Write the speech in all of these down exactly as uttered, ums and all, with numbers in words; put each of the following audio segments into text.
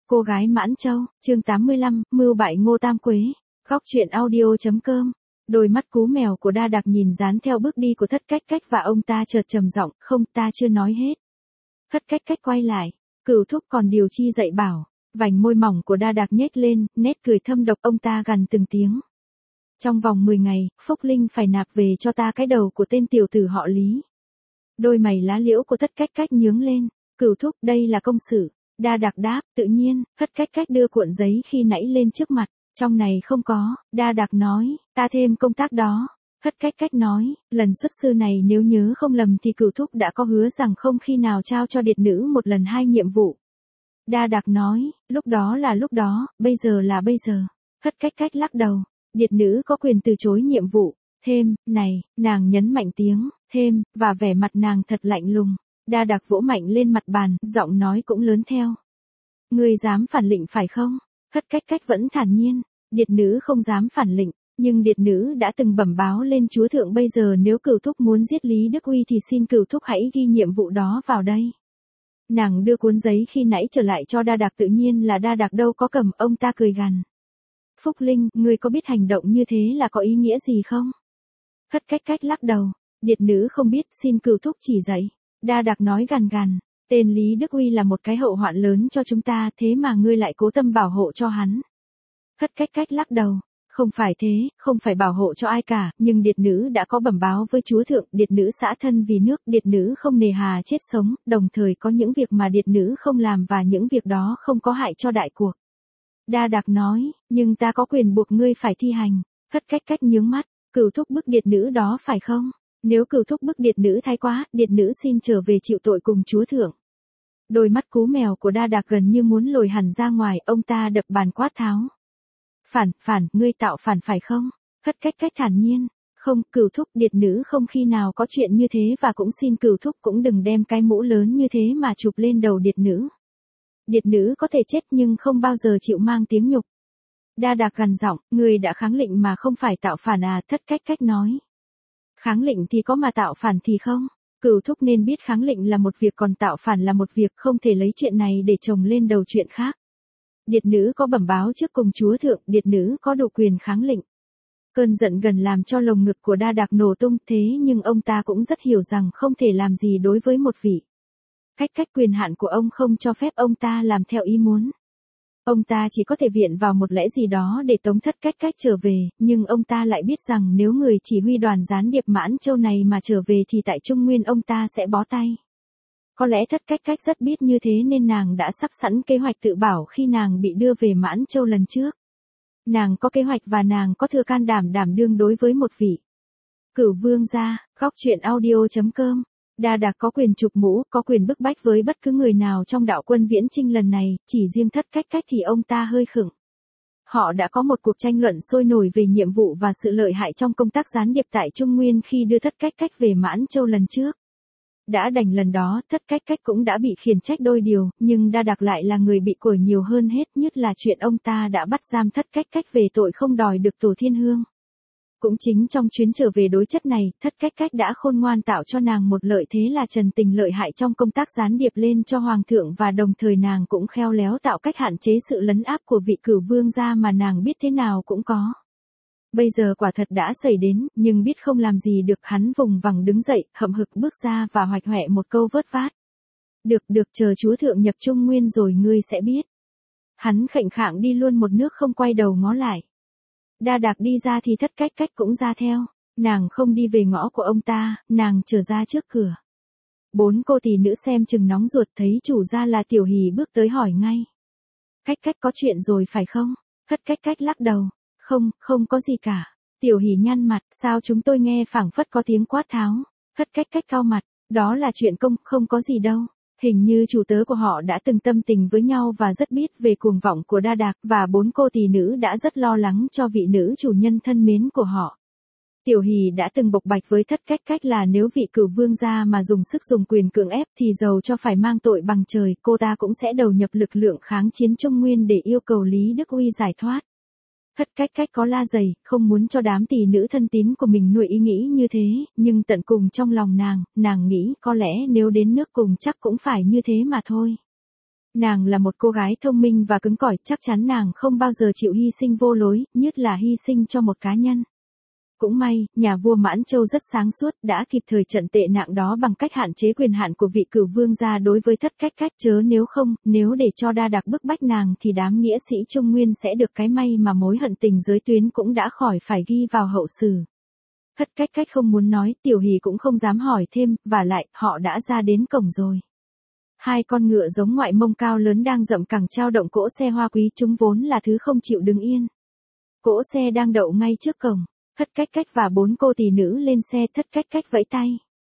Cô gái Mãn Châu, chương tám mươi lăm, mưu bại Ngô Tam Quế. Góc truyện audio.com. Đôi mắt cú mèo của Đa Đặc nhìn dán theo bước đi của Thất Cách Cách và ông ta chợt trầm giọng, không, ta chưa nói hết. Thất Cách Cách quay lại, Cửu Thúc còn điều chi dạy bảo. Vành môi mỏng của Đa Đặc nhếch lên, nét cười thâm độc, ông ta gằn từng tiếng. Trong vòng mười ngày, Phúc Linh phải nạp về cho ta cái đầu của tên tiểu tử họ Lý. Đôi mày lá liễu của Thất Cách Cách nhướng lên, Cửu Thúc, đây là công sự. Đa Đặc đáp, tự nhiên. Thất Cách Cách đưa cuộn giấy khi nãy lên trước mặt, trong này không có. Đa Đặc nói, ta thêm công tác đó. Thất Cách Cách nói, lần xuất sư này nếu nhớ không lầm thì Cửu Thúc đã có hứa rằng không khi nào trao cho điệt nữ một lần hai nhiệm vụ. Đa Đặc nói, lúc đó là lúc đó, bây giờ là bây giờ. Thất Cách Cách lắc đầu, điệt nữ có quyền từ chối nhiệm vụ. Thêm, này, nàng nhấn mạnh tiếng, thêm, và vẻ mặt nàng thật lạnh lùng. Đa Đặc vỗ mạnh lên mặt bàn, giọng nói cũng lớn theo. Ngươi dám phản lệnh phải không? Thất Cách Cách vẫn thản nhiên, điệt nữ không dám phản lệnh, nhưng điệt nữ đã từng bẩm báo lên chúa thượng, bây giờ nếu Cửu Thúc muốn giết Lý Đức Uy thì xin Cửu Thúc hãy ghi nhiệm vụ đó vào đây. Nàng đưa cuốn giấy khi nãy trở lại cho Đa Đặc, tự nhiên là Đa Đặc đâu có cầm, ông ta cười gằn. Phúc Linh, ngươi có biết hành động như thế là có ý nghĩa gì không? Thất Cách Cách lắc đầu, điệt nữ không biết, xin Cửu Thúc chỉ dạy. Đa Đặc nói gằn gằn, tên Lý Đức Uy là một cái hậu hoạn lớn cho chúng ta, thế mà ngươi lại cố tâm bảo hộ cho hắn. Thất Cách Cách lắc đầu, không phải thế, không phải bảo hộ cho ai cả, nhưng điệt nữ đã có bẩm báo với chúa thượng, điệt nữ xã thân vì nước, điệt nữ không nề hà chết sống, đồng thời có những việc mà điệt nữ không làm và những việc đó không có hại cho đại cuộc. Đa Đặc nói, nhưng ta có quyền buộc ngươi phải thi hành. Thất Cách Cách nhướng mắt, Cửu Thúc bức điệt nữ đó phải không? Nếu Cửu Thúc bức điệt nữ thái quá, điệt nữ xin trở về chịu tội cùng chúa thượng. Đôi mắt cú mèo của Đa Đặc gần như muốn lồi hẳn ra ngoài, ông ta đập bàn quát tháo. Phản, phản, ngươi tạo phản phải không? Thất Cách Cách thản nhiên, không, Cửu Thúc, điệt nữ không khi nào có chuyện như thế, và cũng xin Cửu Thúc cũng đừng đem cái mũ lớn như thế mà chụp lên đầu điệt nữ. Điệt nữ có thể chết nhưng không bao giờ chịu mang tiếng nhục. Đa Đặc gằn giọng, ngươi đã kháng lệnh mà không phải tạo phản à? Thất Cách Cách nói. Kháng lệnh thì có mà tạo phản thì không. Cửu Thúc nên biết kháng lệnh là một việc còn tạo phản là một việc, không thể lấy chuyện này để chồng lên đầu chuyện khác. Điệt nữ có bẩm báo trước cùng chúa thượng, điệt nữ có đủ quyền kháng lệnh. Cơn giận gần làm cho lồng ngực của Đa Đặc nổ tung, thế nhưng ông ta cũng rất hiểu rằng không thể làm gì đối với một vị. Cách cách quyền hạn của ông không cho phép ông ta làm theo ý muốn. Ông ta chỉ có thể viện vào một lẽ gì đó để tống Thất Cách Cách trở về, nhưng ông ta lại biết rằng nếu người chỉ huy đoàn gián điệp Mãn Châu này mà trở về thì tại Trung Nguyên ông ta sẽ bó tay. Có lẽ Thất Cách Cách rất biết như thế nên nàng đã sắp sẵn kế hoạch tự bảo khi nàng bị đưa về Mãn Châu lần trước. Nàng có kế hoạch và nàng có thừa can đảm đảm đương đối với một vị Cửu Vương gia. Góc truyện audio.com. Đa Đặc có quyền chụp mũ, có quyền bức bách với bất cứ người nào trong đạo quân viễn chinh lần này, chỉ riêng Thất Cách Cách thì ông ta hơi khựng. Họ đã có một cuộc tranh luận sôi nổi về nhiệm vụ và sự lợi hại trong công tác gián điệp tại Trung Nguyên khi đưa Thất Cách Cách về Mãn Châu lần trước. Đã đành lần đó, Thất Cách Cách cũng đã bị khiển trách đôi điều, nhưng Đa Đặc lại là người bị củi nhiều hơn hết, nhất là chuyện ông ta đã bắt giam Thất Cách Cách về tội không đòi được tổ thiên hương. Cũng chính trong chuyến trở về đối chất này, Thất Cách Cách đã khôn ngoan tạo cho nàng một lợi thế là trần tình lợi hại trong công tác gián điệp lên cho hoàng thượng, và đồng thời nàng cũng khéo léo tạo cách hạn chế sự lấn áp của vị Cửu Vương gia mà nàng biết thế nào cũng có. Bây giờ quả thật đã xảy đến, nhưng biết không làm gì được, hắn vùng vằng đứng dậy, hậm hực bước ra và hoạch hoẹ một câu vớt vát. Được được, chờ chúa thượng nhập Trung Nguyên rồi ngươi sẽ biết. Hắn khệnh khạng đi luôn một nước không quay đầu ngó lại. Đa Đặc đi ra thì Thất Cách Cách cũng ra theo. Nàng không đi về ngõ của ông ta, nàng trở ra trước cửa. Bốn cô tỷ nữ xem chừng nóng ruột, thấy chủ gia là Tiểu Hỷ bước tới hỏi ngay. Cách Cách có chuyện rồi phải không? Thất Cách Cách lắc đầu. Không, không có gì cả. Tiểu Hỷ nhăn mặt, sao chúng tôi nghe phảng phất có tiếng quát tháo. Thất Cách Cách cau mặt, đó là chuyện công, không có gì đâu. Hình như chủ tớ của họ đã từng tâm tình với nhau và rất biết về cuồng vọng của Đa Đặc, và bốn cô tỷ nữ đã rất lo lắng cho vị nữ chủ nhân thân mến của họ. Tiểu Hỷ đã từng bộc bạch với Thất Cách Cách là nếu vị Cửu Vương gia mà dùng sức dùng quyền cưỡng ép thì dầu cho phải mang tội bằng trời, cô ta cũng sẽ đầu nhập lực lượng kháng chiến Trung Nguyên để yêu cầu Lý Đức Uy giải thoát. Thất Cách Cách có la dày, không muốn cho đám tỷ nữ thân tín của mình nuôi ý nghĩ như thế, nhưng tận cùng trong lòng nàng, nàng nghĩ có lẽ nếu đến nước cùng chắc cũng phải như thế mà thôi. Nàng là một cô gái thông minh và cứng cỏi, chắc chắn nàng không bao giờ chịu hy sinh vô lối, nhất là hy sinh cho một cá nhân. Cũng may, nhà vua Mãn Châu rất sáng suốt, đã kịp thời trận tệ nạn đó bằng cách hạn chế quyền hạn của vị cửu vương gia đối với Thất Cách Cách, chớ nếu không, nếu để cho Đa Đạc bức bách nàng thì đám nghĩa sĩ Trung Nguyên sẽ được cái may mà mối hận tình giới tuyến cũng đã khỏi phải ghi vào hậu sử. Thất Cách Cách không muốn nói, Tiểu Hỷ cũng không dám hỏi thêm, và lại, họ đã ra đến cổng rồi. Hai con ngựa giống ngoại mông cao lớn đang dậm cẳng trao động cỗ xe hoa quý, chúng vốn là thứ không chịu đứng yên. Cỗ xe đang đậu ngay trước cổng. Thất Cách Cách và bốn cô tỷ nữ lên xe, Thất Cách Cách vẫy tay.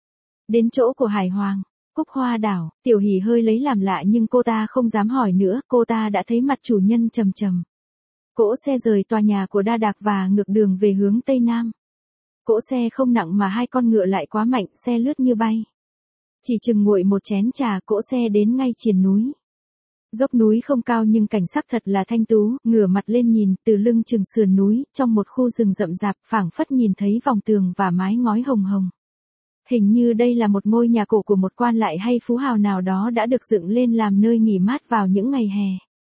Đến chỗ của Hải Hoàng, Cúc Hoa Đảo, Tiểu Hỷ hơi lấy làm lạ nhưng cô ta không dám hỏi nữa, cô ta đã thấy mặt chủ nhân trầm trầm. Cỗ xe rời tòa nhà của Đa Đạc và ngược đường về hướng Tây Nam. Cỗ xe không nặng mà hai con ngựa lại quá mạnh, xe lướt như bay. Chỉ chừng nguội một chén trà, cỗ xe đến ngay triền núi. Dốc núi không cao nhưng cảnh sắc thật là thanh tú, ngửa mặt lên nhìn, từ lưng chừng sườn núi, trong một khu rừng rậm rạp, phảng phất nhìn thấy vòng tường và mái ngói hồng hồng. Hình như đây là một ngôi nhà cổ của một quan lại hay phú hào nào đó đã được dựng lên làm nơi nghỉ mát vào những ngày hè.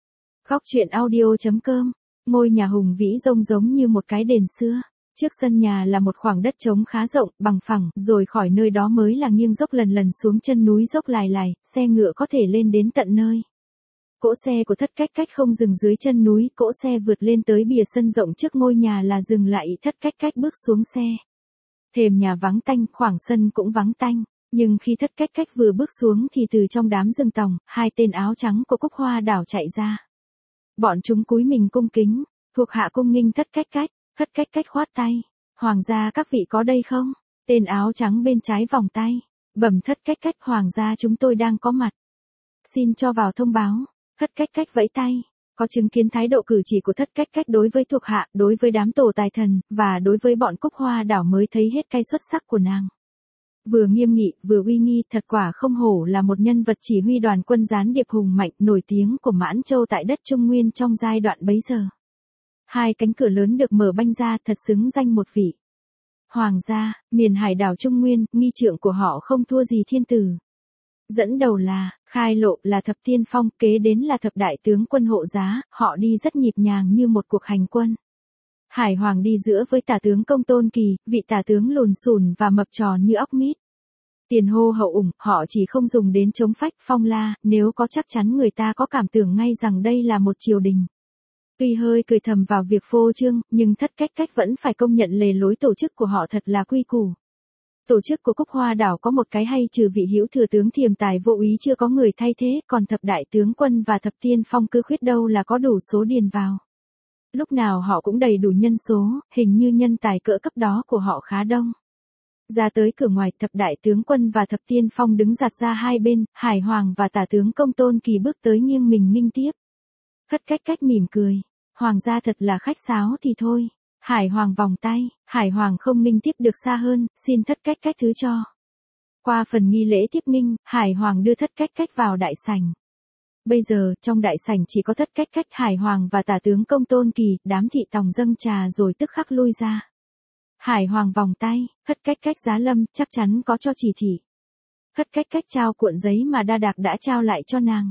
Góc truyện audio chấm com, ngôi nhà hùng vĩ rông giống như một cái đền xưa. Trước sân nhà là một khoảng đất trống khá rộng, bằng phẳng, rồi khỏi nơi đó mới là nghiêng dốc lần lần xuống chân núi dốc lài lài, xe ngựa có thể lên đến tận nơi. Cỗ xe của Thất Cách Cách không dừng dưới chân núi, cỗ xe vượt lên tới bìa sân rộng trước ngôi nhà là dừng lại, Thất Cách Cách bước xuống xe. Thềm nhà vắng tanh, khoảng sân cũng vắng tanh, nhưng khi Thất Cách Cách vừa bước xuống thì từ trong đám rừng tòng, hai tên áo trắng của Cúc Hoa Đảo chạy ra. Bọn chúng cúi mình cung kính, thuộc hạ cung nghinh Thất Cách Cách. Thất Cách Cách khoát tay, Hoàng gia các vị có đây không? Tên áo trắng bên trái vòng tay, bẩm Thất Cách Cách, Hoàng gia chúng tôi đang có mặt. Xin cho vào thông báo. Thất Cách Cách vẫy tay, có chứng kiến thái độ cử chỉ của Thất Cách Cách đối với thuộc hạ, đối với đám tổ tài thần, và đối với bọn Cúc Hoa Đảo mới thấy hết cái xuất sắc của nàng. Vừa nghiêm nghị, vừa uy nghi, thật quả không hổ là một nhân vật chỉ huy đoàn quân gián điệp hùng mạnh nổi tiếng của Mãn Châu tại đất Trung Nguyên trong giai đoạn bấy giờ. Hai cánh cửa lớn được mở banh ra, thật xứng danh một vị. Hoàng gia, miền hải đảo Trung Nguyên, nghi trượng của họ không thua gì thiên tử. Dẫn đầu là, Khai Lộ là thập tiên phong, kế đến là thập đại tướng quân hộ giá, họ đi rất nhịp nhàng như một cuộc hành quân. Hải Hoàng đi giữa với tả tướng Công Tôn Kỳ, vị tả tướng lùn xùn và mập tròn như ốc mít. Tiền hô hậu ủng, họ chỉ không dùng đến chống phách phong la, nếu có chắc chắn người ta có cảm tưởng ngay rằng đây là một triều đình. Tuy hơi cười thầm vào việc phô trương, nhưng Thất Cách Cách vẫn phải công nhận lề lối tổ chức của họ thật là quy củ. Tổ chức của Cúc Hoa Đảo có một cái hay, trừ vị hữu thừa tướng Thiềm Tài vô úy chưa có người thay thế, còn thập đại tướng quân và thập tiên phong cứ khuyết đâu là có đủ số điền vào. Lúc nào họ cũng đầy đủ nhân số, hình như nhân tài cỡ cấp đó của họ khá đông. Ra tới cửa ngoài, thập đại tướng quân và thập tiên phong đứng giạt ra hai bên, Hải Hoàng và tả tướng Công Tôn Kỳ bước tới nghiêng mình nghinh tiếp. Thất Cách Cách mỉm cười, Hoàng gia thật là khách sáo thì thôi. Hải Hoàng vòng tay, Hải Hoàng không nghinh tiếp được xa hơn, xin Thất Cách Cách thứ cho. Qua phần nghi lễ tiếp nghinh, Hải Hoàng đưa Thất Cách Cách vào đại sảnh. Bây giờ, trong đại sảnh chỉ có Thất Cách Cách, Hải Hoàng và tả tướng Công Tôn Kỳ, đám thị tòng dâng trà rồi tức khắc lui ra. Hải Hoàng vòng tay, Thất Cách Cách giá lâm, chắc chắn có cho chỉ thị. Thất Cách Cách trao cuộn giấy mà Đa Đạc đã trao lại cho nàng.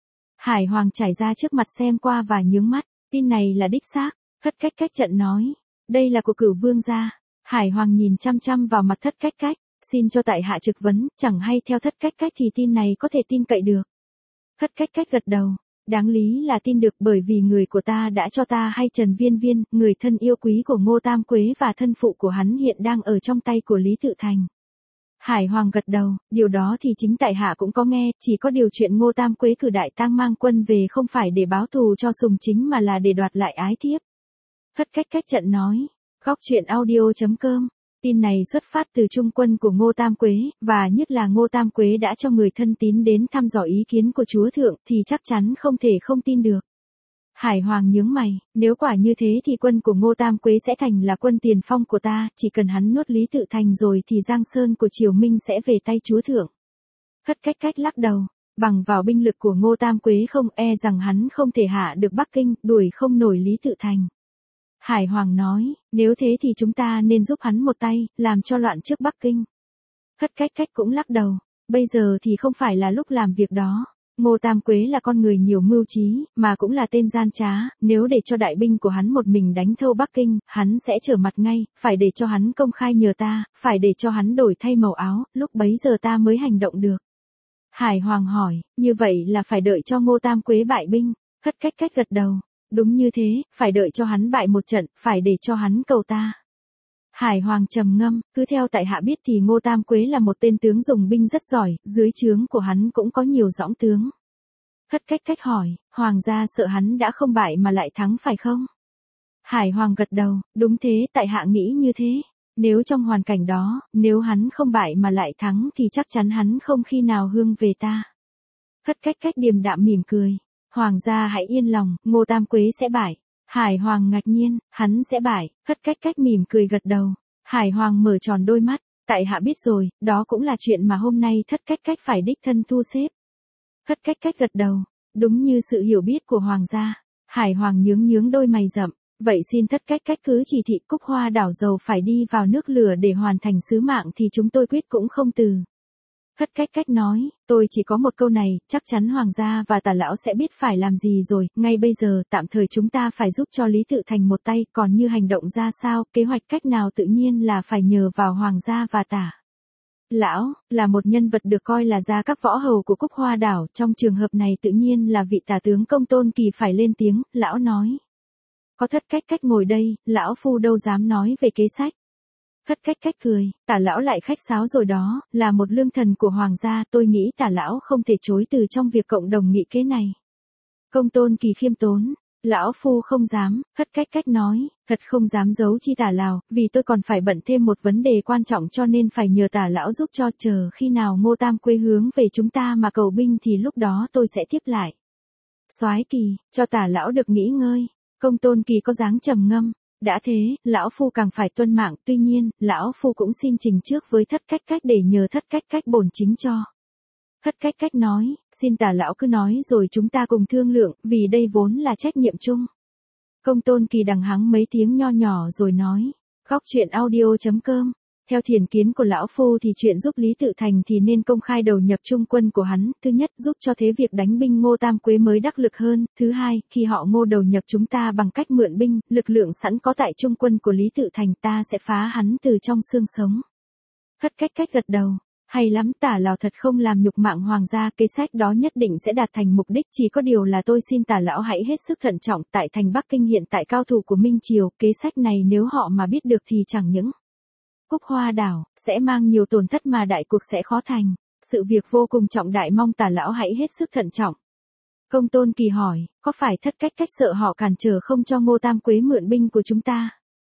Hải Hoàng trải ra trước mặt xem qua và nhướng mắt, tin này là đích xác. Thất Cách Cách trận nói, đây là của cửu vương gia. Hải Hoàng nhìn chăm chăm vào mặt Thất Cách Cách, xin cho tại hạ trực vấn, chẳng hay theo Thất Cách Cách thì tin này có thể tin cậy được. Thất Cách Cách gật đầu, đáng lý là tin được bởi vì người của ta đã cho ta hay Trần Viên Viên, người thân yêu quý của Ngô Tam Quế và thân phụ của hắn hiện đang ở trong tay của Lý Tự Thành. Hải Hoàng gật đầu, điều đó thì chính tại hạ cũng có nghe, chỉ có điều chuyện Ngô Tam Quế cử đại tang mang quân về không phải để báo thù cho Sùng Chính mà là để đoạt lại ái thiếp. Thất Cách Cách trận nói, góc truyện audio chấm com, tin này xuất phát từ trung quân của Ngô Tam Quế, và nhất là Ngô Tam Quế đã cho người thân tín đến thăm dò ý kiến của chúa thượng thì chắc chắn không thể không tin được. Hải Hoàng nhướng mày, nếu quả như thế thì quân của Ngô Tam Quế sẽ thành là quân tiền phong của ta, chỉ cần hắn nuốt Lý Tự Thành rồi thì Giang Sơn của Triều Minh sẽ về tay chúa thượng. Thất Cách Cách lắc đầu, bằng vào binh lực của Ngô Tam Quế không e rằng hắn không thể hạ được Bắc Kinh, đuổi không nổi Lý Tự Thành. Hải Hoàng nói, nếu thế thì chúng ta nên giúp hắn một tay, làm cho loạn trước Bắc Kinh. Thất Cách Cách cũng lắc đầu, bây giờ thì không phải là lúc làm việc đó. Ngô Tam Quế là con người nhiều mưu trí, mà cũng là tên gian trá, nếu để cho đại binh của hắn một mình đánh thâu Bắc Kinh, hắn sẽ trở mặt ngay, phải để cho hắn công khai nhờ ta, phải để cho hắn đổi thay màu áo, lúc bấy giờ ta mới hành động được. Hải Hoàng hỏi, như vậy là phải đợi cho Ngô Tam Quế bại binh, Thất Cách Cách gật đầu, đúng như thế, phải đợi cho hắn bại một trận, phải để cho hắn cầu ta. Hải Hoàng trầm ngâm, cứ theo tại hạ biết thì Ngô Tam Quế là một tên tướng dùng binh rất giỏi, dưới trướng của hắn cũng có nhiều dõng tướng. Thất Cách Cách hỏi, Hoàng gia sợ hắn đã không bại mà lại thắng phải không? Hải Hoàng gật đầu, đúng thế, tại hạ nghĩ như thế. Nếu trong hoàn cảnh đó, nếu hắn không bại mà lại thắng thì chắc chắn hắn không khi nào hương về ta. Thất Cách Cách điềm đạm mỉm cười, Hoàng gia hãy yên lòng, Ngô Tam Quế sẽ bại. Hải Hoàng ngạc nhiên, hắn sẽ bại, Thất Cách Cách mỉm cười gật đầu. Hải Hoàng mở tròn đôi mắt, tại hạ biết rồi, đó cũng là chuyện mà hôm nay Thất Cách Cách phải đích thân thu xếp. Thất Cách Cách gật đầu, đúng như sự hiểu biết của Hoàng gia. Hải Hoàng nhướng nhướng đôi mày rậm, vậy xin Thất Cách Cách cứ chỉ thị Cúc Hoa đảo dầu phải đi vào nước lửa để hoàn thành sứ mạng thì chúng tôi quyết cũng không từ. Thất Cách Cách nói, tôi chỉ có một câu này, chắc chắn Hoàng gia và Tả lão sẽ biết phải làm gì rồi, ngay bây giờ tạm thời chúng ta phải giúp cho Lý Tự Thành một tay, còn như hành động ra sao, kế hoạch cách nào tự nhiên là phải nhờ vào Hoàng gia và Tả lão, là một nhân vật được coi là gia các võ hầu của Cúc Hoa đảo, trong trường hợp này tự nhiên là vị Tả tướng Công Tôn Kỳ phải lên tiếng, lão nói. Có Thất Cách Cách ngồi đây, lão phu đâu dám nói về kế sách. Thất Cách Cách cười, Tả lão lại khách sáo rồi đó, là một lương thần của Hoàng gia, tôi nghĩ Tả lão không thể chối từ trong việc cộng đồng nghị kế này. Công Tôn Kỳ khiêm tốn, lão phu không dám, Thất Cách Cách nói, thật không dám giấu chi Tả lão, vì tôi còn phải bận thêm một vấn đề quan trọng cho nên phải nhờ Tả lão giúp cho, chờ khi nào Ngô Tam Quế hướng về chúng ta mà cầu binh thì lúc đó tôi sẽ tiếp lại. Soái Kỳ, cho Tả lão được nghỉ ngơi. Công Tôn Kỳ có dáng trầm ngâm. Đã thế, lão phu càng phải tuân mạng, tuy nhiên, lão phu cũng xin trình trước với Thất Cách Cách để nhờ Thất Cách Cách bổn chính cho. Thất Cách Cách nói, xin Tả lão cứ nói rồi chúng ta cùng thương lượng, vì đây vốn là trách nhiệm chung. Công Tôn Kỳ đằng hắng mấy tiếng nho nhỏ rồi nói, góc truyện audio chấm com. Theo thiền kiến của lão phu thì chuyện giúp Lý Tự Thành thì nên công khai đầu nhập trung quân của hắn, thứ nhất giúp cho thế việc đánh binh Ngô Tam Quế mới đắc lực hơn, thứ hai, khi họ Ngô đầu nhập chúng ta bằng cách mượn binh, lực lượng sẵn có tại trung quân của Lý Tự Thành ta sẽ phá hắn từ trong xương sống. Thất Cách Cách gật đầu, hay lắm, Tả lão thật không làm nhục mạng Hoàng gia, kế sách đó nhất định sẽ đạt thành mục đích, chỉ có điều là tôi xin Tả lão hãy hết sức thận trọng, tại thành Bắc Kinh hiện tại cao thủ của Minh Triều, kế sách này nếu họ mà biết được thì chẳng những Cúc Hoa đảo, sẽ mang nhiều tổn thất mà đại cuộc sẽ khó thành. Sự việc vô cùng trọng đại, mong Tả lão hãy hết sức thận trọng. Công Tôn Kỳ hỏi, có phải Thất Cách Cách sợ họ cản trở không cho Ngô Tam Quế mượn binh của chúng ta?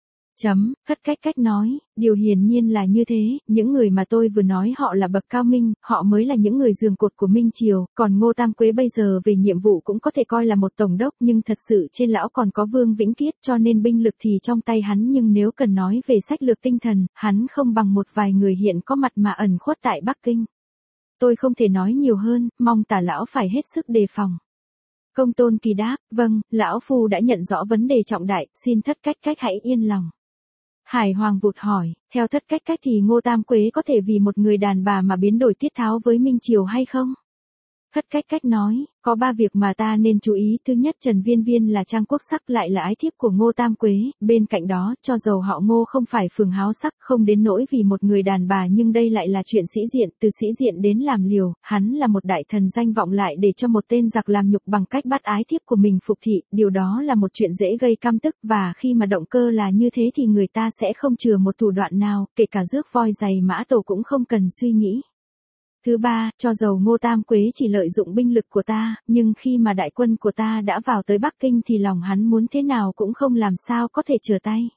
Chấm, Thất Cách Cách nói, điều hiển nhiên là như thế, những người mà tôi vừa nói họ là bậc cao minh, họ mới là những người giường cột của Minh Triều, còn Ngô Tam Quế bây giờ về nhiệm vụ cũng có thể coi là một tổng đốc nhưng thật sự trên lão còn có Vương Vĩnh Kiết cho nên binh lực thì trong tay hắn nhưng nếu cần nói về sách lược tinh thần, hắn không bằng một vài người hiện có mặt mà ẩn khuất tại Bắc Kinh. Tôi không thể nói nhiều hơn, mong Tả lão phải hết sức đề phòng. Công Tôn Kỳ đáp, vâng, lão phu đã nhận rõ vấn đề trọng đại, xin Thất Cách Cách hãy yên lòng. Hải Hoàng vụt hỏi, theo Thất Cách Cách thì Ngô Tam Quế có thể vì một người đàn bà mà biến đổi tiết tháo với Minh Triều hay không? Thất Cách Cách nói, có ba việc mà ta nên chú ý, thứ nhất Trần Viên Viên là trang quốc sắc lại là ái thiếp của Ngô Tam Quế, bên cạnh đó, cho dầu họ Ngô không phải phường háo sắc, không đến nỗi vì một người đàn bà nhưng đây lại là chuyện sĩ diện, từ sĩ diện đến làm liều, hắn là một đại thần danh vọng lại để cho một tên giặc làm nhục bằng cách bắt ái thiếp của mình phục thị, điều đó là một chuyện dễ gây căm tức và khi mà động cơ là như thế thì người ta sẽ không chừa một thủ đoạn nào, kể cả rước voi giày mã tổ cũng không cần suy nghĩ. Thứ ba, cho dầu Ngô Tam Quế chỉ lợi dụng binh lực của ta, nhưng khi mà đại quân của ta đã vào tới Bắc Kinh thì lòng hắn muốn thế nào cũng không làm sao có thể trở tay.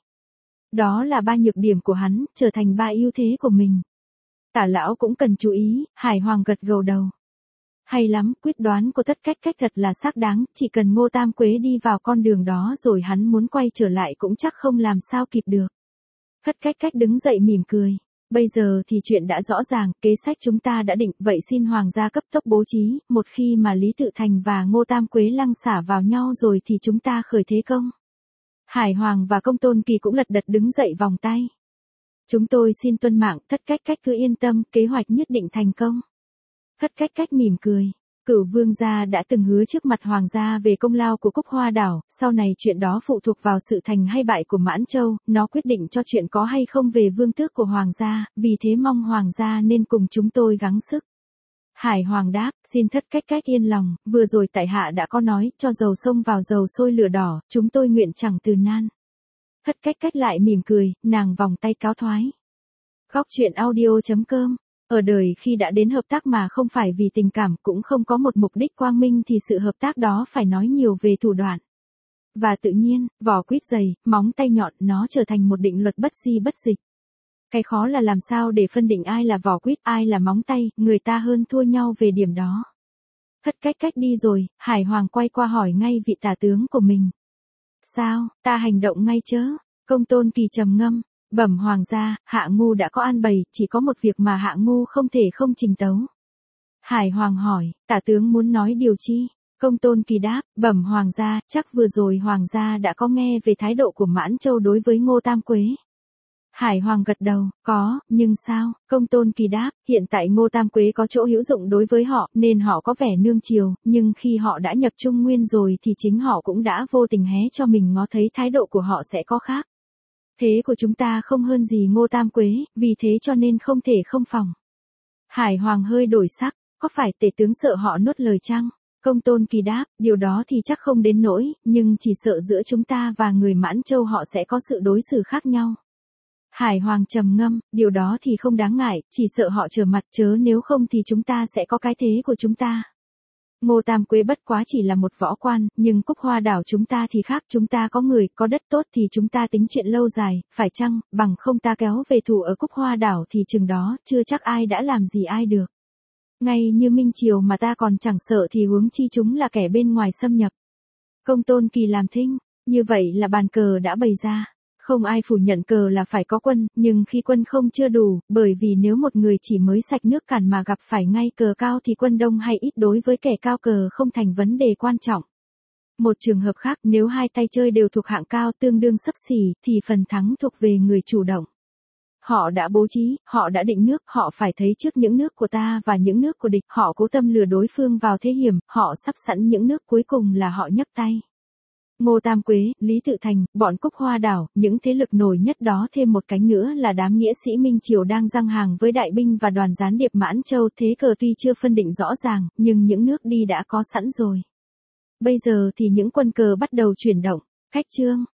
Đó là ba nhược điểm của hắn, trở thành ba ưu thế của mình. Tả lão cũng cần chú ý, Hải Hoàng gật gđầu đầu. Hay lắm, quyết đoán của Thất Cách Cách thật là xác đáng, chỉ cần Ngô Tam Quế đi vào con đường đó rồi hắn muốn quay trở lại cũng chắc không làm sao kịp được. Thất Cách Cách đứng dậy mỉm cười. Bây giờ thì chuyện đã rõ ràng, kế sách chúng ta đã định, vậy xin Hoàng gia cấp tốc bố trí, một khi mà Lý Tự Thành và Ngô Tam Quế lăng xả vào nhau rồi thì chúng ta khởi thế công. Hải Hoàng và Công Tôn Kỳ cũng lật đật đứng dậy vòng tay. Chúng tôi xin tuân mạng, Thất Cách Cách cứ yên tâm, kế hoạch nhất định thành công. Thất Cách Cách mỉm cười, Cửu vương gia đã từng hứa trước mặt hoàng gia về công lao của Cúc Hoa đảo, sau này chuyện đó phụ thuộc vào sự thành hay bại của Mãn Châu, nó quyết định cho chuyện có hay không về vương tước của hoàng gia, vì thế mong hoàng gia nên cùng chúng tôi gắng sức. Hải Hoàng đáp, xin thất cách cách yên lòng, vừa rồi tại hạ đã có nói, cho dầu sông vào dầu sôi lửa đỏ, chúng tôi nguyện chẳng từ nan. Thất cách cách lại mỉm cười, nàng vòng tay cáo thoái. Góc truyện audio chấm com. Ở đời khi đã đến hợp tác mà không phải vì tình cảm, cũng không có một mục đích quang minh thì sự hợp tác đó phải nói nhiều về thủ đoạn. Và tự nhiên, vỏ quýt dày, móng tay nhọn, nó trở thành một định luật bất di bất dịch. Cái khó là làm sao để phân định ai là vỏ quýt, ai là móng tay, người ta hơn thua nhau về điểm đó. Thất cách cách đi rồi, Hải Hoàng quay qua hỏi ngay vị tả tướng của mình. Sao, ta hành động ngay chớ? Công Tôn Kỳ trầm ngâm. Bẩm hoàng gia, Hạ Ngu đã có an bày, chỉ có một việc mà Hạ Ngu không thể không trình tấu. Hải Hoàng hỏi, tả tướng muốn nói điều chi? Công Tôn Kỳ đáp, bẩm hoàng gia, chắc vừa rồi hoàng gia đã có nghe về thái độ của Mãn Châu đối với Ngô Tam Quế. Hải Hoàng gật đầu, có, nhưng sao? Công Tôn Kỳ đáp, hiện tại Ngô Tam Quế có chỗ hữu dụng đối với họ, nên họ có vẻ nương chiều, nhưng khi họ đã nhập Trung Nguyên rồi thì chính họ cũng đã vô tình hé cho mình ngó thấy thái độ của họ sẽ có khác. Thế của chúng ta không hơn gì Ngô Tam Quế, vì thế cho nên không thể không phòng. Hải Hoàng hơi đổi sắc, có phải tể tướng sợ họ nuốt lời chăng? Công Tôn Kỳ đáp, điều đó thì chắc không đến nỗi, nhưng chỉ sợ giữa chúng ta và người Mãn Châu họ sẽ có sự đối xử khác nhau. Hải Hoàng trầm ngâm, điều đó thì không đáng ngại, chỉ sợ họ trở mặt chớ nếu không thì chúng ta sẽ có cái thế của chúng ta. Ngô Tam Quế bất quá chỉ là một võ quan, nhưng Cúc Hoa đảo chúng ta thì khác, chúng ta có người, có đất tốt thì chúng ta tính chuyện lâu dài, phải chăng, bằng không ta kéo về thủ ở Cúc Hoa đảo thì chừng đó, chưa chắc ai đã làm gì ai được. Ngay như Minh Triều mà ta còn chẳng sợ thì huống chi chúng là kẻ bên ngoài xâm nhập. Công Tôn Kỳ làm thinh, như vậy là bàn cờ đã bày ra. Không ai phủ nhận cờ là phải có quân, nhưng khi quân không chưa đủ, bởi vì nếu một người chỉ mới sạch nước cạn mà gặp phải ngay cờ cao thì quân đông hay ít đối với kẻ cao cờ không thành vấn đề quan trọng. Một trường hợp khác, nếu hai tay chơi đều thuộc hạng cao tương đương xấp xỉ, thì phần thắng thuộc về người chủ động. Họ đã bố trí, họ đã định nước, họ phải thấy trước những nước của ta và những nước của địch, họ cố tâm lừa đối phương vào thế hiểm, họ sắp sẵn những nước cuối cùng là họ nhấc tay. Ngô Tam Quế, Lý Tự Thành, bọn Cúc Hoa đảo, những thế lực nổi nhất đó thêm một cánh nữa là đám nghĩa sĩ Minh Triều đang giăng hàng với đại binh và đoàn gián điệp Mãn Châu, thế cờ tuy chưa phân định rõ ràng, nhưng những nước đi đã có sẵn rồi. Bây giờ thì những quân cờ bắt đầu chuyển động. Khách chương